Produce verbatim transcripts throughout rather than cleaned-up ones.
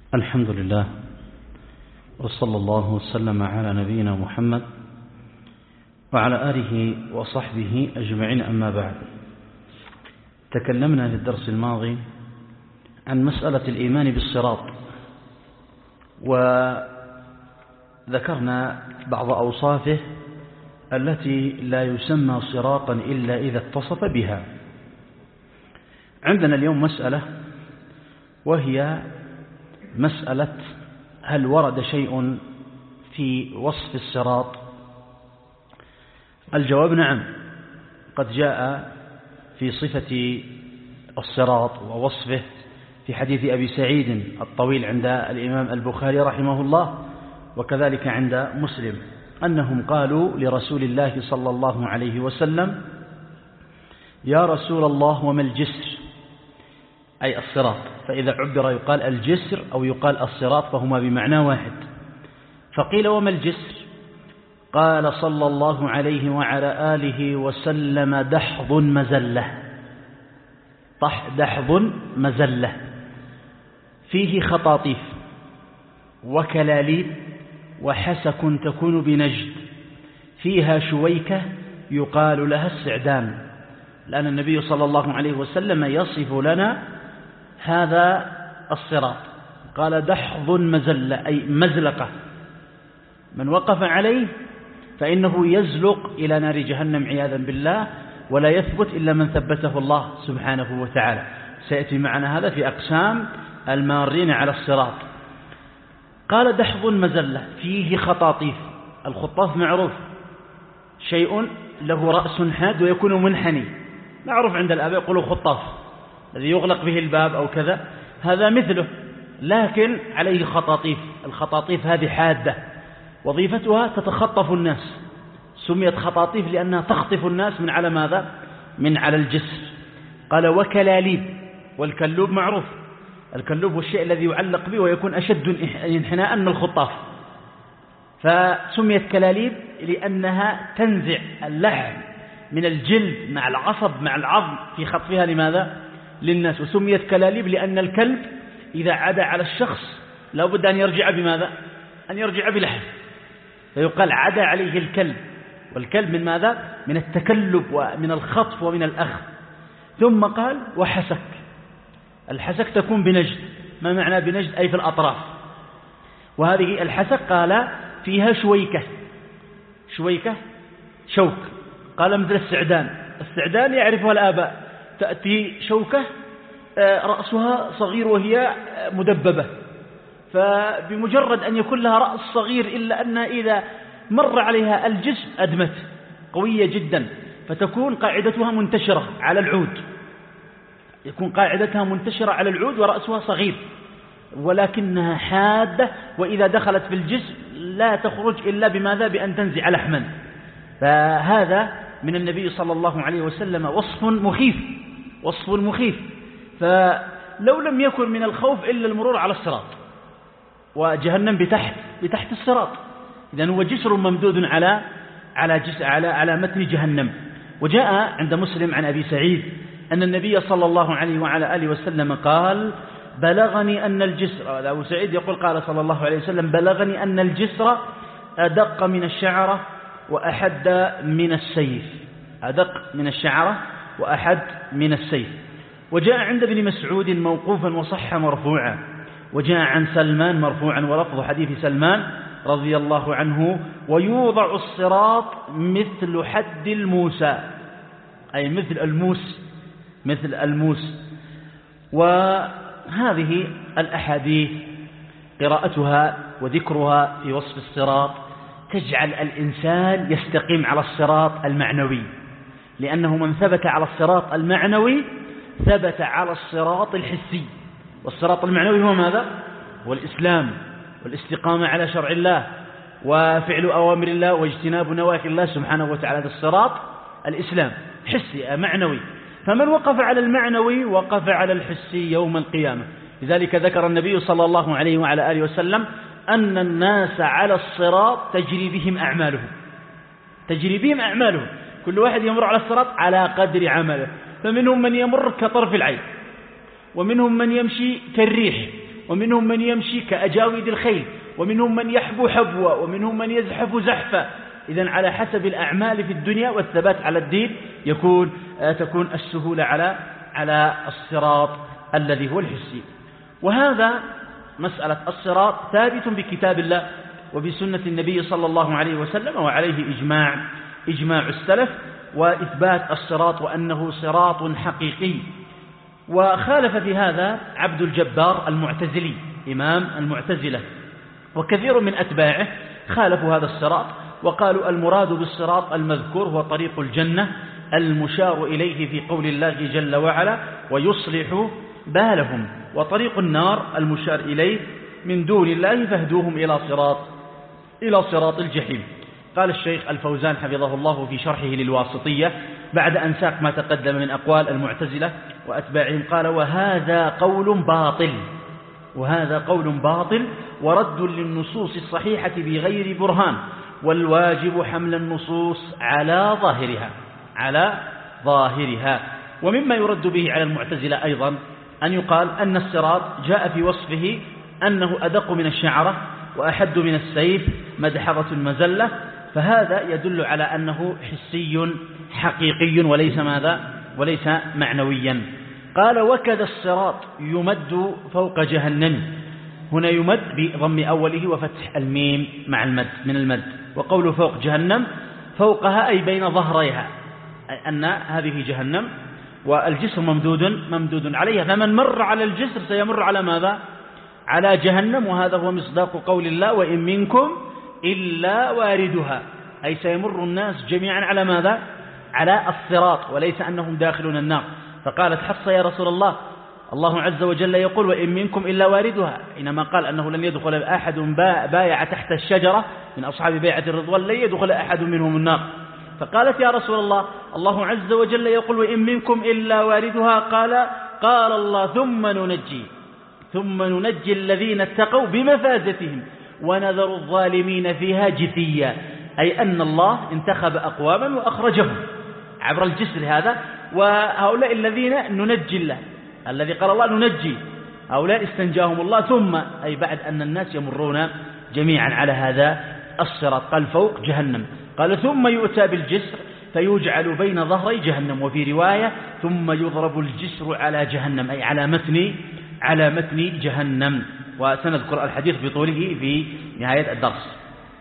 الحمد لله، وصلى الله وسلم على نبينا محمد وعلى آله وصحبه أجمعين. أما بعد، تكلمنا في الدرس الماضي عن مسألة الإيمان بالصراط، وذكرنا بعض أوصافه التي لا يسمى صراطا إلا إذا اتصف بها. عندنا اليوم مسألة، وهي مسألة هل ورد شيء في وصف الصراط؟ الجواب نعم، قد جاء في صفة الصراط ووصفه في حديث أبي سعيد الطويل عند الإمام البخاري رحمه الله، وكذلك عند مسلم، أنهم قالوا لرسول الله صلى الله عليه وسلم: يا رسول الله، وما الجسر؟ أي الصراط. فإذا عبر يقال الجسر أو يقال الصراط، فهما بمعنى واحد. فقيل: وما الجسر؟ قال صلى الله عليه وعلى آله وسلم: دحض مزلة. دحض مزلة فيه خطاطيف وكلاليب وحسك تكون بنجد، فيها شويكة يقال لها السعدان، لأن النبي صلى الله عليه وسلم يصف لنا هذا الصراط. قال: دحض مزلة، أي مزلقة، من وقف عليه فإنه يزلق إلى نار جهنم عياذا بالله، ولا يثبت إلا من ثبته الله سبحانه وتعالى. سيأتي معنا هذا في أقسام المارين على الصراط. قال: دحض مزلة فيه خطاطيف. الخطاف معروف، شيء له رأس حاد ويكون منحني، معروف عند الآباء، يقولوا خطاف الذي يغلق به الباب أو كذا، هذا مثله، لكن عليه خطاطيف. الخطاطيف هذه حادة، وظيفتها تتخطف الناس، سميت خطاطيف لأنها تخطف الناس من على ماذا؟ من على الجسر. قال: وكلاليب. والكلوب معروف، الكلوب هو الشيء الذي يعلق به ويكون أشد انحناء من الخطاف، فسميت كلاليب لأنها تنزع اللحم من الجلد مع العصب مع العظم في خطفها لماذا؟ للناس. وسميت كلاليب لأن الكلب إذا عدا على الشخص لا بد أن يرجع بماذا؟ أن يرجع بلحم، فيقال عدا عليه الكلب. والكلب من ماذا؟ من التكلب ومن الخطف ومن الأخذ. ثم قال: وحسك. الحسك تكون بنجد. ما معنى بنجد؟ أي في الأطراف. وهذه الحسك قال فيها شويكة. شويكة شوك، قال مثل السعدان. السعدان يعرفها الآباء، تأتي شوكة رأسها صغير وهي مدببة، فبمجرد أن يكون لها رأس صغير إلا أنها إذا مر عليها الجسم أدمت، قوية جدا، فتكون قاعدتها منتشرة على العود، يكون قاعدتها منتشرة على العود ورأسها صغير، ولكنها حادة، وإذا دخلت في الجسم لا تخرج إلا بماذا؟ بأن تنزع لحما. فهذا من النبي صلى الله عليه وسلم وصف مخيف، وصف مخيف. فلو لم يكن من الخوف إلا المرور على الصراط، وجهنم بتحت بتحت الصراط، إذن هو جسر ممدود على على جسر على على متن جهنم. وجاء عند مسلم عن أبي سعيد أن النبي صلى الله عليه وعلى آله وسلم قال: بلغني أن الجسر، أبو سعيد يقول قال صلى الله عليه وسلم: بلغني أن الجسر أدق من الشعرة وأحد من السيف. أدق من الشعرة وأحد من السيف. وجاء عند ابن مسعود موقوفا وصح مرفوعا، وجاء عن سلمان مرفوعا ولفظ حديث سلمان رضي الله عنه: ويوضع الصراط مثل حد الموسى، أي مثل الموس، مثل الموس. وهذه الأحاديث قراءتها وذكرها في وصف الصراط تجعل الإنسان يستقيم على الصراط المعنوي، لأنه من ثبت على الصراط المعنوي ثبت على الصراط الحسي. والصراط المعنوي هو ماذا؟ هو الإسلام والاستقامة على شرع الله وفعل أوامر الله واجتناب نواهي الله سبحانه وتعالى. الصراط الإسلام حسي معنوي، فمن وقف على المعنوي وقف على الحسي يوم القيامة. لذلك ذكر النبي صلى الله عليه وعلى آله وسلم أن الناس على الصراط تجري بهم أعمالهم، تجري بهم أعمالهم، كل واحد يمر على الصراط على قدر عمله، فمنهم من يمر كطرف العين، ومنهم من يمشي كالريح، ومنهم من يمشي كأجاويد الخيل، ومنهم من يحبو حبوا، ومنهم من يزحف زحفا. إذن على حسب الأعمال في الدنيا والثبات على الدين يكون تكون السهولة على على الصراط الذي هو الحسي. وهذا مسألة الصراط ثابت بكتاب الله وبسنة النبي صلى الله عليه وسلم، وعليه إجماع إجماع السلف، وإثبات الصراط وأنه صراط حقيقي. وخالف في هذا عبد الجبار المعتزلي إمام المعتزلة وكثير من أتباعه خالفوا هذا الصراط، وقالوا المراد بالصراط المذكور هو طريق الجنة المشار إليه في قول الله جل وعلا ويصلح بالهم، وطريق النار المشار إليه من دون الله فاهدوهم إلى صراط إلى صراط الجحيم. قال الشيخ الفوزان حفظه الله في شرحه للواسطية بعد أن ساق ما تقدم من أقوال المعتزلة وأتباعهم، قال وهذا قول باطل وهذا قول باطل ورد للنصوص الصحيحة بغير برهان، والواجب حمل النصوص على ظاهرها على ظاهرها. ومما يرد به على المعتزلة أيضا أن يقال أن الصراط جاء في وصفه أنه أدق من الشعرة وأحد من السيف مدحضة المزلة، فهذا يدل على أنه حسي حقيقي وليس ماذا وليس معنويا. قال وكذا الصراط يمد فوق جهنم، هنا يمد بضم أوله وفتح الميم مع المد من المد، وقول فوق جهنم فوقها أي بين ظهريها، أي أن هذه جهنم والجسر ممدود ممدود عليها، فمن مر على الجسر سيمر على ماذا على جهنم. وهذا هو مصداق قول الله وإن منكم إلا واردها، أي سيمر الناس جميعا على ماذا على الصراط، وليس أنهم داخلون النار. فقالت حفصة يا رسول الله الله عز وجل يقول وإن منكم إلا واردها، إنما قال أنه لن يدخل أحد بايع تحت الشجرة من أصحاب بيعة الرضوان لن يدخل أحد منهم النار. فقالت يا رسول الله الله عز وجل يقول وإن منكم إلا واردها، قال قال الله ثم ننجي ثم ننجي الذين اتقوا بمفازتهم ونذر الظالمين فيها جثيا، أي أن الله انتخب أقواما وأخرجهم عبر الجسر هذا، وهؤلاء الذين ننجي الله الذي قال الله ننجي هؤلاء استنجاهم الله، ثم أي بعد أن الناس يمرون جميعا على هذا الصراط. قال فوق جهنم، قال ثم يؤتى بالجسر فيجعل بين ظهري جهنم، وفي رواية ثم يضرب الجسر على جهنم أي على متن على متن جهنم. وسنذكر الحديث بطوله في نهاية الدرس.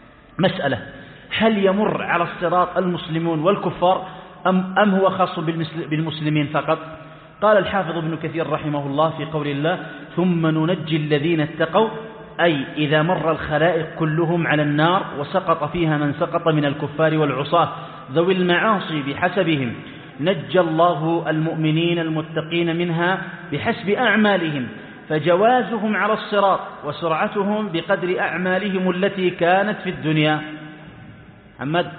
مسألة هل يمر على الصراط المسلمون والكفار أم, أم هو خاص بالمسلمين فقط؟ قال الحافظ ابن كثير رحمه الله في قول الله ثم ننجي الذين اتقوا، أي إذا مر الخلائق كلهم على النار وسقط فيها من سقط من الكفار والعصاة ذوي المعاصي بحسبهم، نجى الله المؤمنين المتقين منها بحسب أعمالهم، فجوازهم على الصراط وسرعتهم بقدر أعمالهم التي كانت في الدنيا. محمد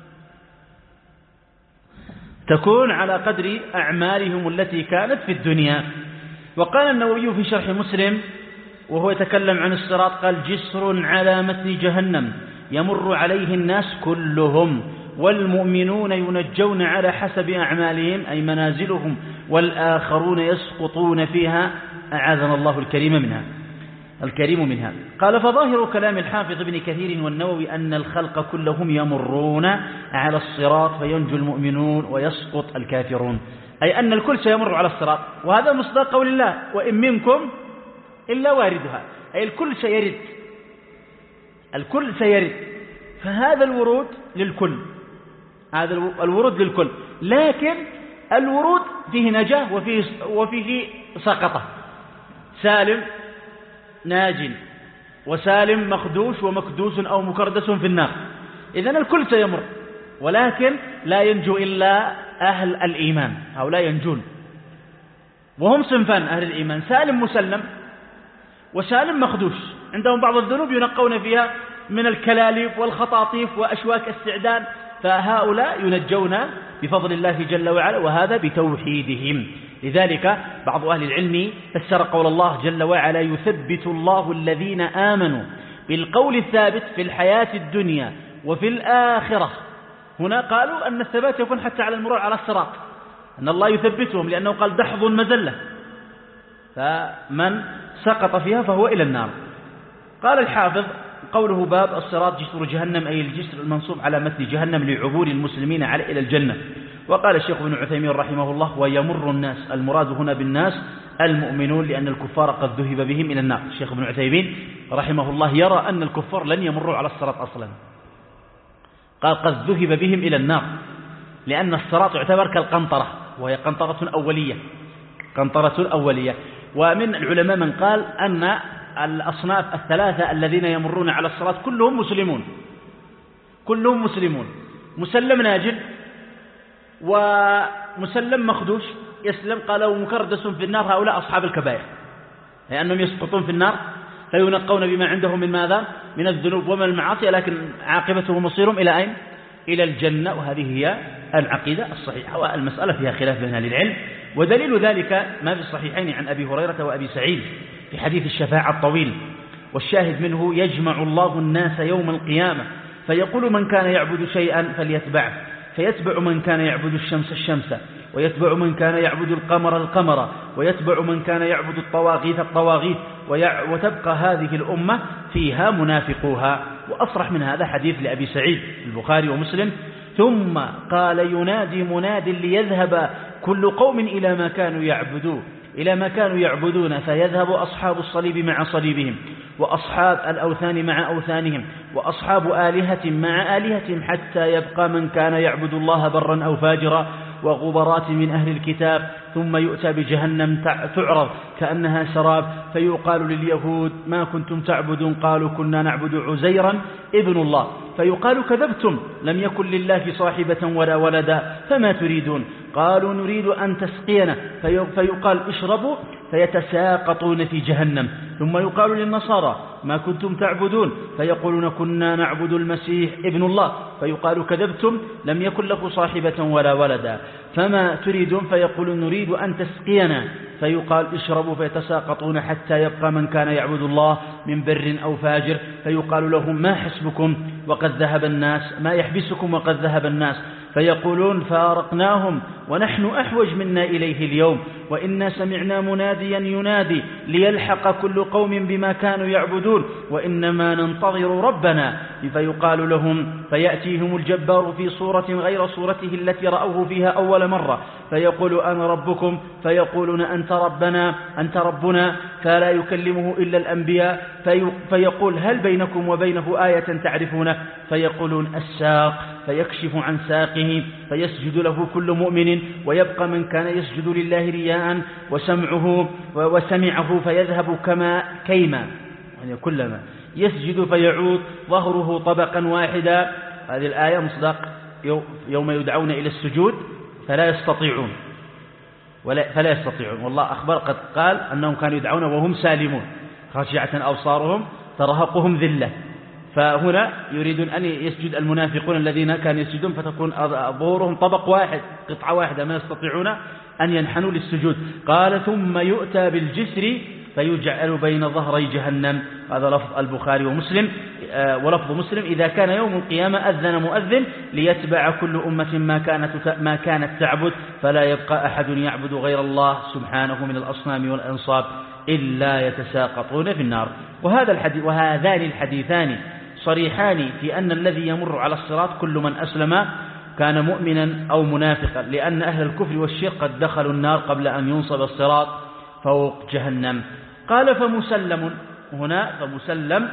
تكون على قدر أعمالهم التي كانت في الدنيا. وقال النووي في شرح مسلم وهو يتكلم عن الصراط قال جسر على متن جهنم يمر عليه الناس كلهم، والمؤمنون ينجون على حسب أعمالهم أي منازلهم، والآخرون يسقطون فيها أعاذنا الله الكريم منها الكريم منها. قال فظاهر كلام الحافظ ابن كثير والنووي أن الخلق كلهم يمرون على الصراط فينجو المؤمنون ويسقط الكافرون، أي أن الكل سيمر على الصراط، وهذا مصداق قول الله وإن منكم إلا واردها، أي الكل سيرد الكل سيرد فهذا الورود للكل هذا الورود للكل، لكن الورود فيه نجاة وفيه, وفيه سقطة، سالم ناج وسالم مخدوش ومكدوس أو مكردس في النار. إذن الكل سيمر، ولكن لا ينجو إلا أهل الإيمان، هؤلاء ينجون وهم صنفان أهل الإيمان، سالم مسلم وسالم مخدوش، عندهم بعض الذنوب ينقون فيها من الكلاليب والخطاطيف وأشواك السعدان، فهؤلاء ينجون بفضل الله جل وعلا، وهذا بتوحيدهم. لذلك بعض أهل العلم فسر قول الله جل وعلا يثبت الله الذين آمنوا بالقول الثابت في الحياة الدنيا وفي الآخرة. هنا قالوا أن الثبات يكون حتى على المرور على الصراط، أن الله يثبتهم، لأنه قال دحض مزلة، فمن سقط فيها فهو إلى النار. قال الحافظ قوله باب الصراط جسر جهنم أي الجسر المنصوب على متن جهنم لعبور المسلمين على إلى الجنة. وقال الشيخ ابن عثيمين رحمه الله ويمر الناس، المراد هنا بالناس المؤمنون لأن الكفار قد ذهب بهم إلى النار. الشيخ ابن عثيمين رحمه الله يرى أن الكفار لن يمروا على الصراط أصلا، قال قد ذهب بهم إلى النار، لأن الصراط يعتبر كالقنطرة وهي قنطرة أولية، قنطرة أولية. ومن العلماء من قال أن الأصناف الثلاثة الذين يمرون على الصراط كلهم مسلمون، كلهم مسلمون، مسلم ناجل ومسلم مخدوش يسلم. قالوا مكردس في النار هؤلاء أصحاب الكبائر، لأنهم يسقطون في النار فينقون بما عندهم من ماذا؟ من الذنوب ومن المعاصي، لكن عاقبتهم مصيرهم إلى أين؟ إلى الجنة. وهذه هي العقيدة الصحيحة، والمسألة فيها خلاف بين أهل العلم. ودليل ذلك ما في الصحيحين عن أبي هريرة وأبي سعيد في حديث الشفاعة الطويل، والشاهد منه يجمع الله الناس يوم القيامة فيقول من كان يعبد شيئا فليتبعه، فيتبع من كان يعبد الشمس الشمس، ويتبع من كان يعبد القمر القمر، ويتبع من كان يعبد الطواغيت الطواغيت، وتبقى هذه الأمة فيها منافقوها. وأصرح من هذا حديث لأبي سعيد البخاري ومسلم. ثم قال ينادي مناد ليذهب كل قوم إلى ما كانوا يعبدون إلى ما كانوا يعبدون فيذهب أصحاب الصليب مع صليبهم، وأصحاب الأوثان مع أوثانهم، وأصحاب آلهة مع آلهتهم، حتى يبقى من كان يعبد الله برا أو فاجرا وغبرات من أهل الكتاب. ثم يؤتى بجهنم تعرض كأنها سراب، فيقال لليهود ما كنتم تعبدون؟ قالوا كنا نعبد عزيرا ابن الله. فيقال كذبتم، لم يكن لله صاحبة ولا ولدا، فما تريدون؟ قالوا نريد أن تسقينا. فيقال اشربوا، فيتساقطون في جهنم. ثم يقال للنصارى ما كنتم تعبدون؟ فيقولون كنا نعبد المسيح ابن الله. فيقال كذبتم، لم يكن له صاحبة ولا ولدا، فما تريدون؟ فيقولون نريد أن تسقينا. فيقال اشربوا، فيتساقطون حتى يبقى من كان يعبد الله من بر أو فاجر. فيقال لهم ما حسبكم وقد ذهب الناس، ما يحبسكم وقد ذهب الناس؟ فيقولون فارقناهم ونحن أحوج منا إليه اليوم، وإنا سمعنا مناديا ينادي ليلحق كل قوم بما كانوا يعبدون، وإنما ننتظر ربنا. فيقال لهم فيأتيهم الجبار في صورة غير صورته التي رأوه فيها أول مرة، فيقول أنا ربكم، فيقولون أنت ربنا أنت ربنا، فلا يكلمه إلا الأنبياء. في فيقول هل بينكم وبينه آية تعرفونه؟ فيقولون الساق، فيكشف عن ساقه فيسجد له كل مؤمن، ويبقى من كان يسجد لله رياء وسمعه وسمعه فيذهب كما كيما، يعني كلما يسجد فيعود ظهره طبقا واحدا. هذه الآية مصداق يوم يدعون إلى السجود فلا يستطيعون ولا فلا يستطيعون. والله أخبر قد قال أنهم كانوا يدعون وهم سالمون، خاشعة أبصارهم ترهقهم ذلة. فهنا يريدون أن يسجد المنافقون الذين كانوا يسجدون فتكون ظهورهم طبق واحد، قطعة واحدة، ما يستطيعون أن ينحنوا للسجود. قال ثم يؤتى بالجسر فيجعل بين ظهري جهنم. هذا لفظ البخاري ومسلم. ولفظ مسلم إذا كان يوم القيامة أذن مؤذن ليتبع كل أمة ما كانت ما كانت تعبد، فلا يبقى أحد يعبد غير الله سبحانه من الأصنام والأنصاب إلا يتساقطون في النار. وهذا الحديث وهذان الحديثان صريحان في أن الذي يمر على الصراط كل من أسلم كان مؤمنا أو منافقا، لأن أهل الكفر والشرك قد دخلوا النار قبل أن ينصب الصراط فوق جهنم. قال فمسلم، هنا فمسلم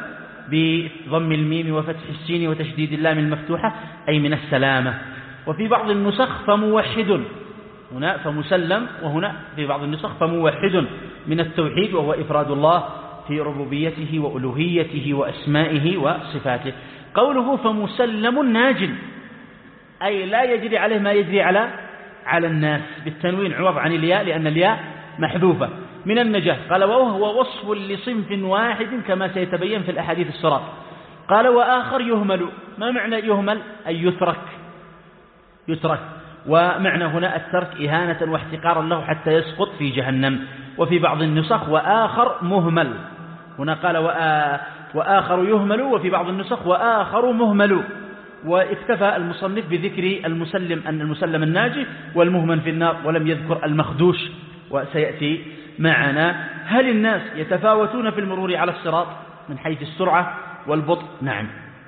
بضم الميم وفتح السين وتشديد اللام المفتوحة أي من السلامة. وفي بعض النسخ فموحد، هنا فمسلم، وهنا في بعض النسخ فموحد من التوحيد، وهو إفراد الله في ربوبيته وألوهيته وأسمائه وصفاته. قوله فمسلم ناج، أي لا يجري عليه ما يجري على على الناس، بالتنوين عوض عن الياء لأن الياء محذوفة، من النجاة. قال وهو وصف لصنف واحد كما سيتبين في الأحاديث الصراط. قال وآخر يهمل. ما معنى يهمل؟ أي يترك، يترك. ومعنى هنا الترك إهانة واحتقارا له حتى يسقط في جهنم. وفي بعض النسخ وآخر مهمل، هنا قال وآخر يهمل، وفي بعض النسخ وآخر مهمل. واكتفى المصنف بذكر المسلم أن المسلم الناجي والمهمن في النار، ولم يذكر المخدوش، وسيأتي معنا. هل الناس يتفاوتون في المرور على الصراط من حيث السرعة والبطء؟ نعم.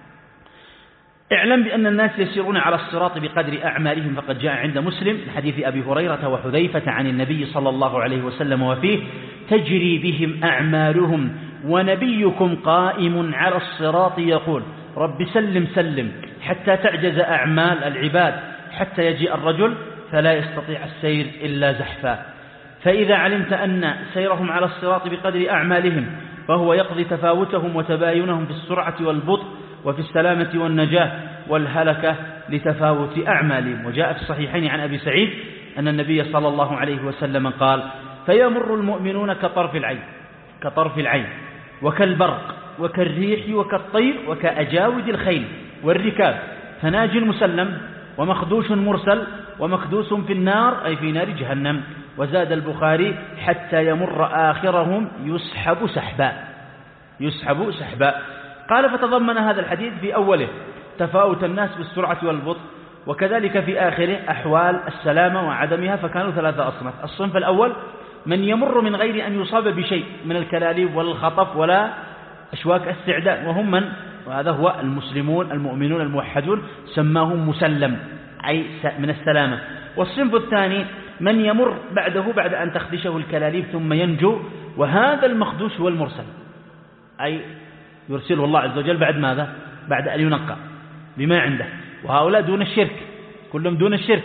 اعلم بأن الناس يسيرون على الصراط بقدر أعمالهم، فقد جاء عند مسلم من حديث أبي هريرة وحذيفة عن النبي صلى الله عليه وسلم وفيه: تجري بهم أعمالهم ونبيكم قائم على الصراط يقول رب سلم سلم، حتى تعجز أعمال العباد حتى يجيء الرجل فلا يستطيع السير إلا زحفا. فإذا علمت أن سيرهم على الصراط بقدر أعمالهم فهو يقضي تفاوتهم وتباينهم في السرعة والبطء وفي السلامة والنجاة والهلكة لتفاوت أعمالهم. وجاء في الصحيحين عن أبي سعيد أن النبي صلى الله عليه وسلم قال: فيمر المؤمنون كطرف العين كطرف العين وكالبرق وكالريح وكالطير وكأجاود الخيل والركاب، فناج مسلم ومخدوش مرسل ومكدوس في النار أي في نار جهنم. وزاد البخاري: حتى يمر آخرهم يسحب سحبا يسحب سحبا. قال: فتضمن هذا الحديث في أوله تفاوت الناس بالسرعة والبطء، وكذلك في آخره أحوال السلامة وعدمها، فكانوا ثلاثة أصناف. الصنف الأول من يمر من غير أن يصاب بشيء من الكلاليب ولا الخطف ولا أشواك استعداء، وهم من وهذا هو المسلمون المؤمنون الموحدون، سماهم مسلم أي من السلامة. والصنف الثاني من يمر بعده بعد أن تخدشه الكلاليب ثم ينجو، وهذا المخدوش هو المرسل، أي يرسله الله عز وجل بعد ماذا؟ بعد أن ينقى بما عنده. وهؤلاء دون الشرك، كلهم دون الشرك.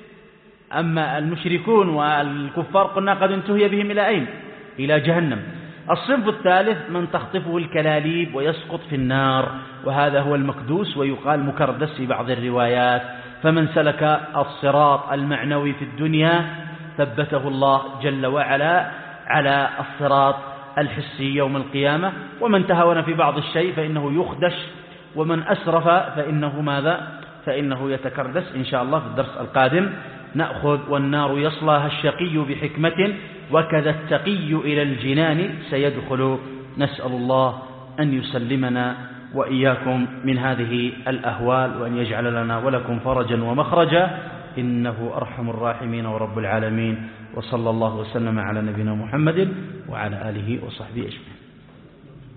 أما المشركون والكفار قلنا قد انتهي بهم إلى أين؟ إلى جهنم. الصنف الثالث من تخطفه الكلاليب ويسقط في النار، وهذا هو المكدوس، ويقال مكردس في بعض الروايات. فمن سلك الصراط المعنوي في الدنيا ثبته الله جل وعلا على الصراط الحسي يوم القيامة. ومن تهاون في بعض الشيء فإنه يخدش، ومن أسرف فإنه ماذا؟ فإنه يتكردس. إن شاء الله في الدرس القادم نأخذ: والنار يصلاها الشقي بحكمة وكذا التقي إلى الجنان سيدخل. نسأل الله أن يسلمنا وإياكم من هذه الأهوال، وأن يجعل لنا ولكم فرجا ومخرجا، إنه أرحم الراحمين ورب العالمين. وصلى الله وسلم على نبينا محمد وعلى آله وصحبه أجمعين.